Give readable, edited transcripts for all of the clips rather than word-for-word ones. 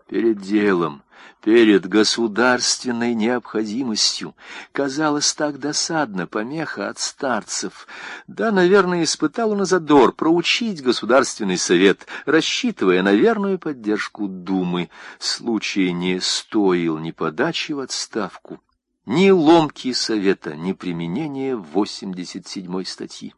Перед делом, перед государственной необходимостью казалось так досадно помеха от старцев. Да, наверное, испытал он и задор проучить Государственный совет, рассчитывая на верную поддержку Думы. Случай не стоил ни подачи в отставку, ни ломки совета, ни применения 87-й статьи.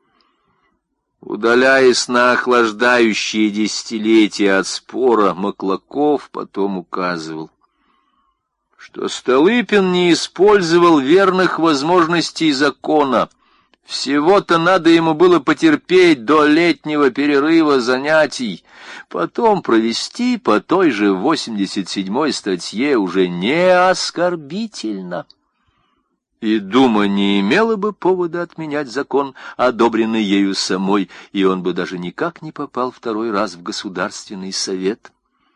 Удаляясь на охлаждающие десятилетия от спора, Маклаков потом указывал, что Столыпин не использовал верных возможностей закона. Всего-то надо ему было потерпеть до летнего перерыва занятий, потом провести по той же 87-й статье уже не оскорбительно. И Дума не имела бы повода отменять закон, одобренный ею самой, и он бы даже никак не попал второй раз в Государственный совет.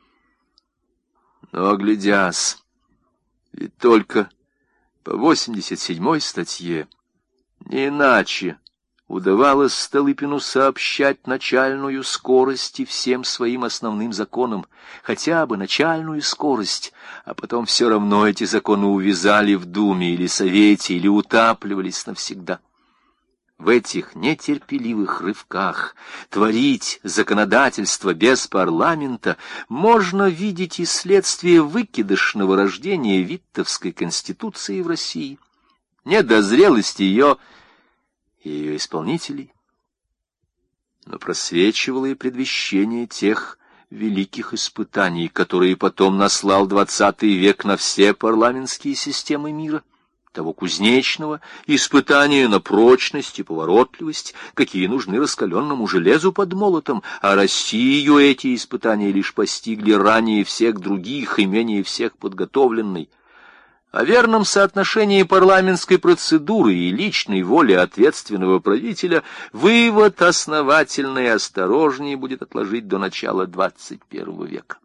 Но, оглядясь, ведь только по 87-й статье, не иначе удавалось Столыпину сообщать начальную скорость и всем своим основным законам, хотя бы начальную скорость, а потом все равно эти законы увязали в Думе или Совете, или утапливались навсегда. В этих нетерпеливых рывках творить законодательство без парламента можно видеть и следствие выкидышного рождения Виттовской конституции в России, недозрелости ее и ее исполнителей. Но просвечивало и предвещение тех великих испытаний, которые потом наслал XX век на все парламентские системы мира, того кузнечного испытания на прочность и поворотливость, какие нужны раскаленному железу под молотом, а Россию эти испытания лишь постигли ранее всех других и менее всех подготовленной. О верном соотношении парламентской процедуры и личной воли ответственного правителя вывод основательный и осторожнее будет отложить до начала XXI века.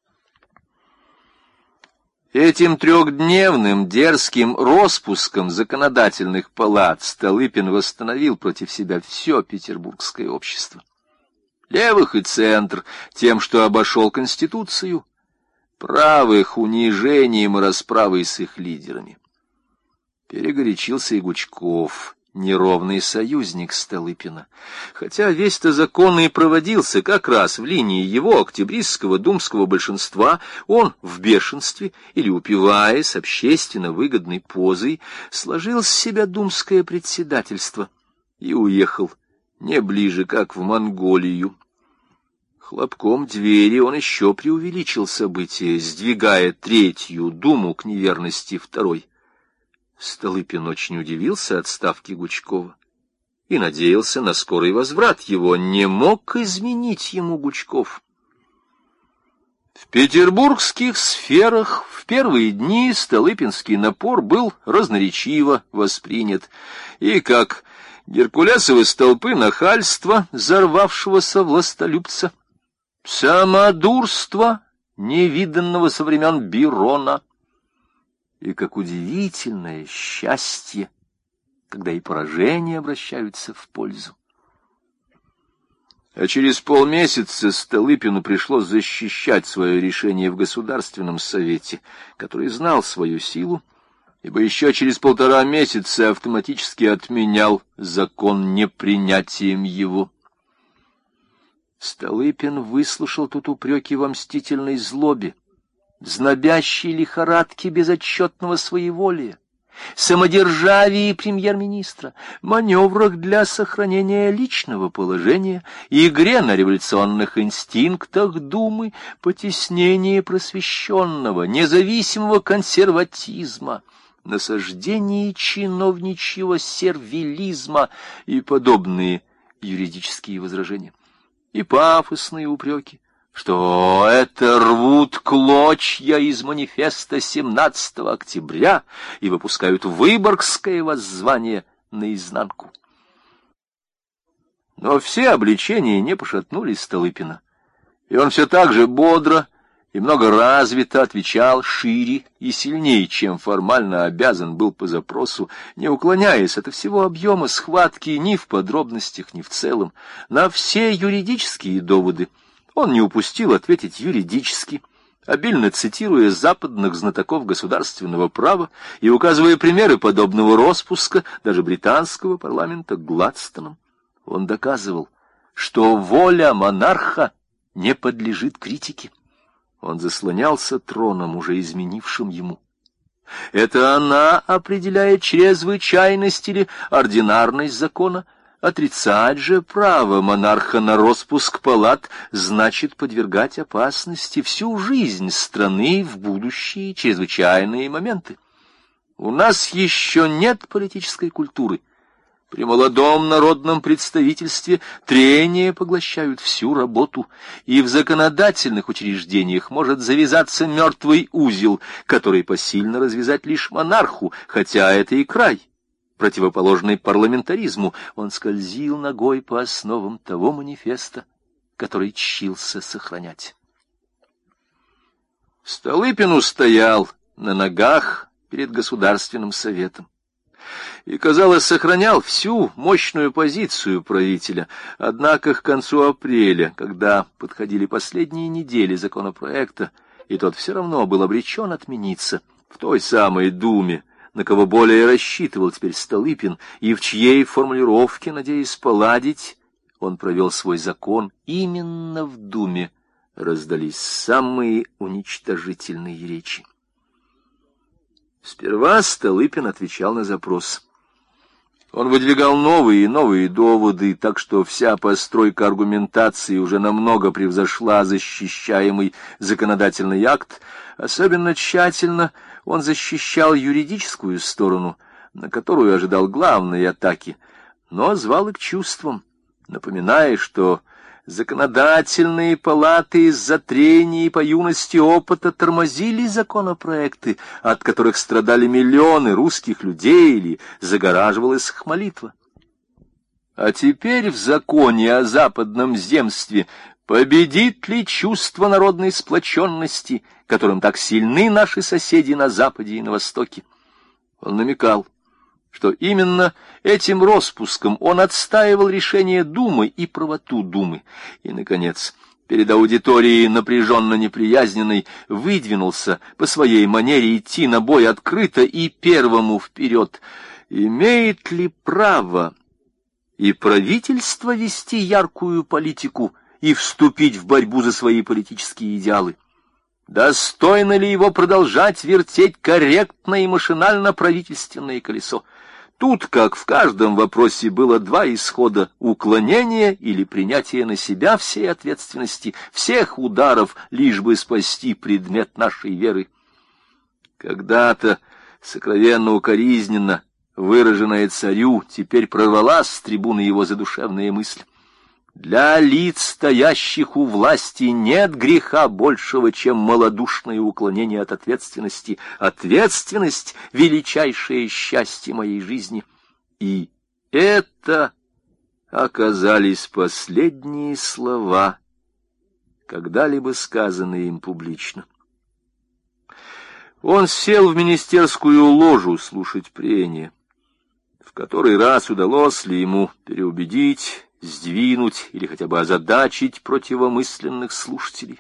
Этим трехдневным дерзким роспуском законодательных палат Столыпин восстановил против себя все петербургское общество. Левых и центр тем, что обошел Конституцию, правых унижением и расправой с их лидерами. Перегорячился и Гучков, неровный союзник Столыпина. Хотя весь-то закон и проводился как раз в линии его октябристского думского большинства, он в бешенстве или упиваясь общественно выгодной позой сложил с себя думское председательство и уехал не ближе, как в Монголию. Хлопком двери он еще преувеличил события, сдвигая Третью Думу к неверности Второй. Столыпин очень удивился отставке Гучкова и надеялся на скорый возврат его. Не мог изменить ему Гучков. В петербургских сферах в первые дни столыпинский напор был разноречиво воспринят, и как геркулесовы столпы нахальства взорвавшегося властолюбца, самодурство, невиданного со времен Бирона, и как удивительное счастье, когда и поражения обращаются в пользу. А через полмесяца Столыпину пришлось защищать свое решение в Государственном совете, который знал свою силу, ибо еще через 1,5 месяца автоматически отменял закон непринятием его. Столыпин выслушал тут упреки во мстительной злобе, знобящей лихорадке безотчетного своеволия, самодержавии премьер-министра, маневрах для сохранения личного положения, игре на революционных инстинктах Думы, потеснении просвещенного, независимого консерватизма, насаждении чиновничьего сервилизма и подобные юридические возражения. И пафосные упреки, что это рвут клочья из манифеста 17 октября и выпускают выборгское воззвание наизнанку. Но все обличения не пошатнули Столыпина, и он все так же бодро и много развито отвечал шире и сильнее, чем формально обязан был по запросу, не уклоняясь от всего объема схватки ни в подробностях, ни в целом. На все юридические доводы он не упустил ответить юридически, обильно цитируя западных знатоков государственного права и указывая примеры подобного роспуска даже британского парламента Гладстоном. Он доказывал, что воля монарха не подлежит критике. Он заслонялся троном, уже изменившим ему. Это она определяет чрезвычайность или ординарность закона. Отрицать же право монарха на роспуск палат значит подвергать опасности всю жизнь страны в будущие чрезвычайные моменты. У нас еще нет политической культуры. При молодом народном представительстве трения поглощают всю работу, и в законодательных учреждениях может завязаться мертвый узел, который посильно развязать лишь монарху, хотя это и край, противоположный парламентаризму. Он скользил ногой по основам того манифеста, который чился сохранять. Столыпин устоял на ногах перед Государственным советом и, казалось, сохранял всю мощную позицию правителя. Однако к концу апреля, когда подходили последние недели законопроекта, и тот все равно был обречен отмениться, в той самой Думе, на кого более рассчитывал теперь Столыпин, и в чьей формулировке, надеясь поладить, он провел свой закон, именно в Думе раздались самые уничтожительные речи. Сперва Столыпин отвечал на запрос. Он выдвигал новые и новые доводы, так что вся постройка аргументации уже намного превзошла защищаемый законодательный акт. Особенно тщательно он защищал юридическую сторону, на которую ожидал главной атаки, но звал и к чувствам, напоминая, что законодательные палаты из-за трений и по юности опыта тормозили законопроекты, от которых страдали миллионы русских людей, или загораживалась их молитва. А теперь в законе о западном земстве победит ли чувство народной сплоченности, которым так сильны наши соседи на Западе и на Востоке? Он намекал, что именно этим роспуском он отстаивал решение Думы и правоту Думы. И, наконец, перед аудиторией напряженно неприязненной выдвинулся по своей манере идти на бой открыто и первому вперед. Имеет ли право и правительство вести яркую политику и вступить в борьбу за свои политические идеалы? Достойно ли его продолжать вертеть корректно и машинально правительственное колесо? Тут, как в каждом вопросе, было два исхода: уклонение или принятие на себя всей ответственности, всех ударов, лишь бы спасти предмет нашей веры. Когда-то сокровенно укоризненно выраженная царю теперь прорвалась с трибуны его задушевная мысль. Для лиц, стоящих у власти, нет греха большего, чем малодушное уклонение от ответственности. Ответственность — величайшее счастье моей жизни. И это оказались последние слова, когда-либо сказанные им публично. Он сел в министерскую ложу слушать прения. В который раз удалось ли ему переубедить, сдвинуть или хотя бы озадачить противомысленных слушателей?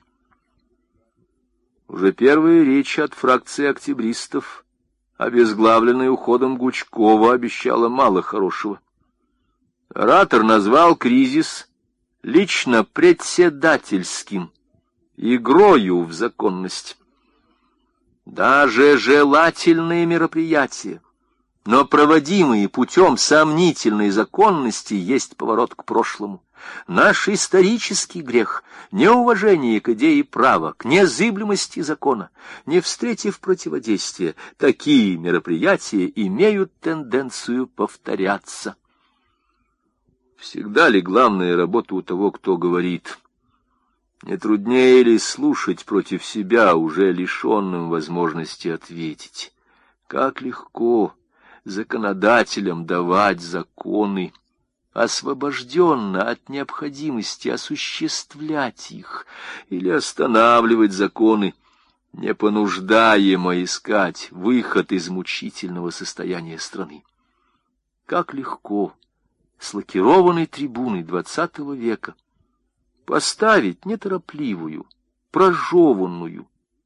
Уже первая речь от фракции октябристов, обезглавленная уходом Гучкова, обещала мало хорошего. Оратор назвал кризис лично председательским, игрою в законность. Даже желательные мероприятия, но проводимые путем сомнительной законности, есть поворот к прошлому. Наш исторический грех — неуважение к идее права, к незыблемости закона. Не встретив противодействия, такие мероприятия имеют тенденцию повторяться. Всегда ли главная работа у того, кто говорит? Не труднее ли слушать против себя, уже лишенным возможности ответить? Как легко законодателям давать законы, освобожденно от необходимости осуществлять их, или останавливать законы, не понуждаемо искать выход из мучительного состояния страны. Как легко с лакированной трибуны XX века поставить неторопливую, прожеванную,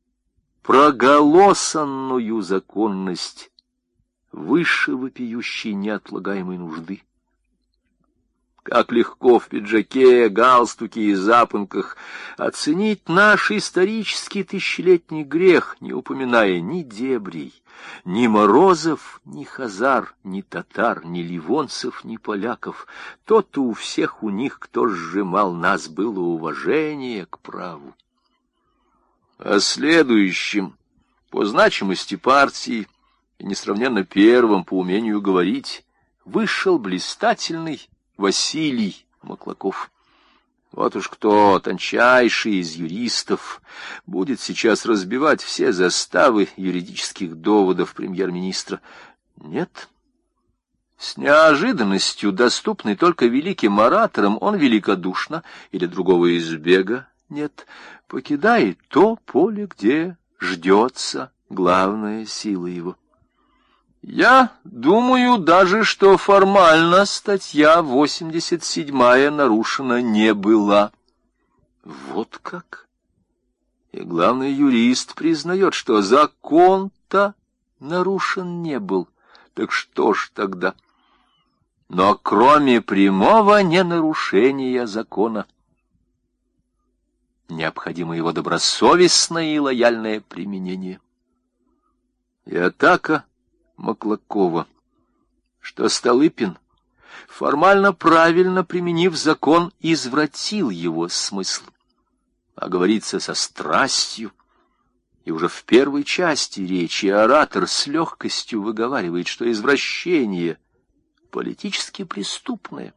проголосанную законность выше вопиющей неотлагаемой нужды. Как легко в пиджаке, галстуке и запонках оценить наш исторический тысячелетний грех, не упоминая ни дебрей, ни морозов, ни хазар, ни татар, ни ливонцев, ни поляков. То-то у всех у них, кто сжимал нас, было уважение к праву. А следующим по значимости партии и несравненно первым по умению говорить вышел блистательный Василий Маклаков. Вот уж кто, тончайший из юристов, будет сейчас разбивать все заставы юридических доводов премьер-министра. Нет. С неожиданностью, доступной только великим ораторам, он великодушно, или другого избега нет, покидает то поле, где ждется главная сила его. Я думаю даже, что формально статья 87-я нарушена не была. Вот как? И главный юрист признает, что закон-то нарушен не был. Так что ж тогда? Но кроме прямого ненарушения закона, необходимо его добросовестное и лояльное применение. И атака Маклакова, что Столыпин, формально правильно применив закон, извратил его смысл, а говорится со страстью, и уже в первой части речи оратор с легкостью выговаривает, что извращение политически преступное,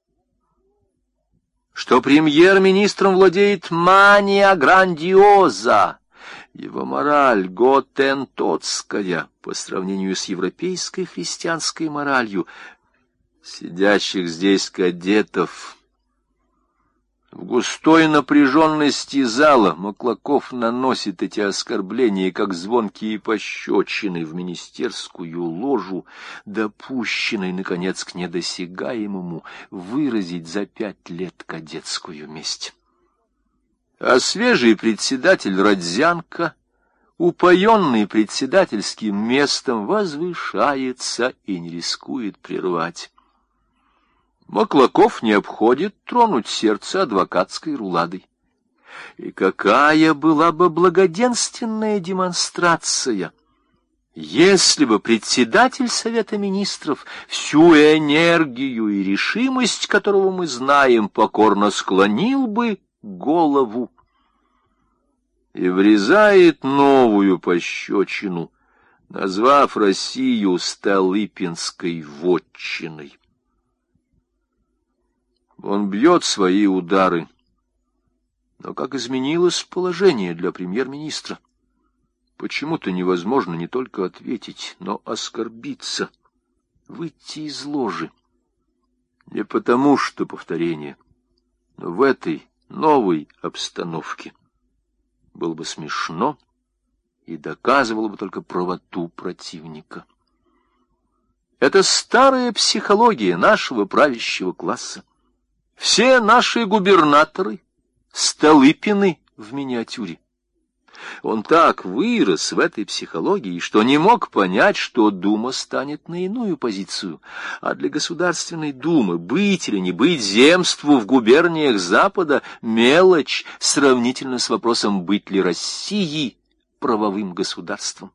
что премьер-министром владеет мания грандиоза, его мораль готентотская по сравнению с европейской христианской моралью сидящих здесь кадетов. В густой напряженности зала Маклаков наносит эти оскорбления, как звонкие пощечины, в министерскую ложу, допущенной, наконец, к недосягаемому выразить за 5 лет кадетскую месть. А свежий председатель Родзянко, упоенный председательским местом, возвышается и не рискует прервать. Маклаков не обходит тронуть сердце адвокатской руладой. И какая была бы благоденственная демонстрация, если бы председатель Совета Министров всю энергию и решимость, которого мы знаем, покорно склонил бы голову и врезает новую пощечину, назвав Россию Столыпинской вотчиной. Он бьет свои удары, но как изменилось положение для премьер-министра? Почему-то невозможно не только ответить, но оскорбиться, выйти из ложи. Не потому что повторение, но в этой новой обстановке было бы смешно и доказывало бы только правоту противника. Это старая психология нашего правящего класса. Все наши губернаторы Столыпины в миниатюре. Он так вырос в этой психологии, что не мог понять, что Дума станет на иную позицию. А для Государственной Думы быть или не быть земству в губерниях Запада — мелочь сравнительно с вопросом, быть ли Россией правовым государством.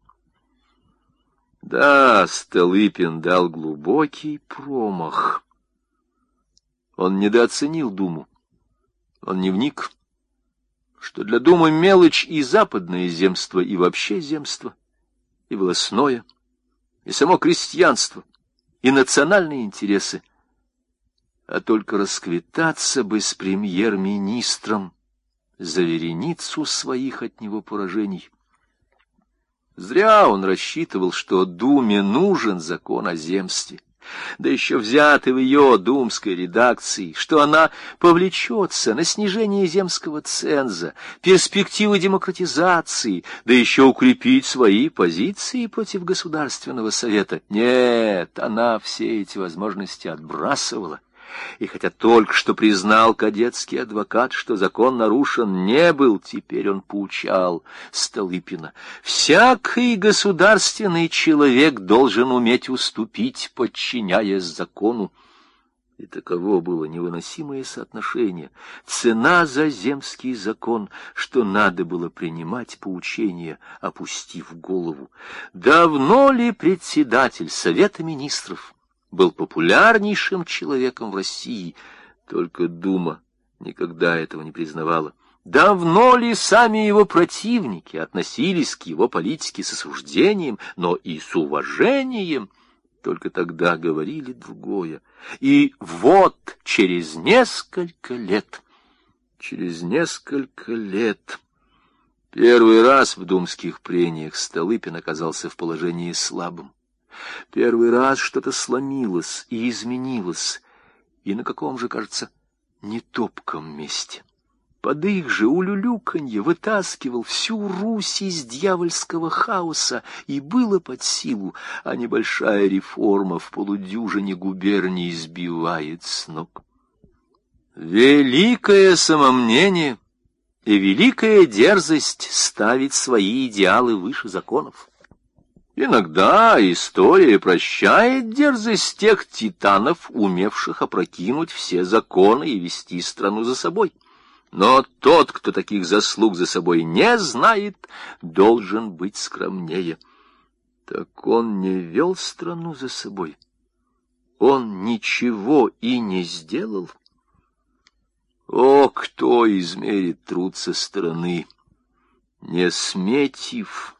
Да, Столыпин дал глубокий промах. Он недооценил Думу. Он не вник, что для Думы мелочь и западное земство, и вообще земство, и волостное, и само крестьянство, и национальные интересы. А только расквитаться бы с премьер-министром за вереницу своих от него поражений. Зря он рассчитывал, что Думе нужен закон о земстве, да еще взятый в ее думской редакции, что она повлечется на снижение земского ценза, перспективы демократизации, да еще укрепить свои позиции против Государственного совета. Нет, она все эти возможности отбрасывала И хотя только что признал кадетский адвокат, что закон нарушен не был, теперь он поучал Столыпина: всякий государственный человек должен уметь уступить, подчиняясь закону. И таково было невыносимое соотношение, цена за земский закон, что надо было принимать поучение, опустив голову. Давно ли председатель Совета Министров был популярнейшим человеком в России? Только Дума никогда этого не признавала. Давно ли сами его противники относились к его политике с осуждением, но и с уважением? Только тогда говорили другое. И вот через несколько лет, первый раз в думских прениях Столыпин оказался в положении слабым. Первый раз что-то сломилось и изменилось, и на каком же, кажется, нетопком месте. Под их же улюлюканье вытаскивал всю Русь из дьявольского хаоса, и было под силу, а небольшая реформа в полудюжине губерний сбивает с ног. Великое самомнение и великая дерзость ставить свои идеалы выше законов. Иногда история прощает дерзость тех титанов, умевших опрокинуть все законы и вести страну за собой. Но тот, кто таких заслуг за собой не знает, должен быть скромнее. Так он не вел страну за собой. Он ничего и не сделал. О, кто измерит труд со стороны, не сметив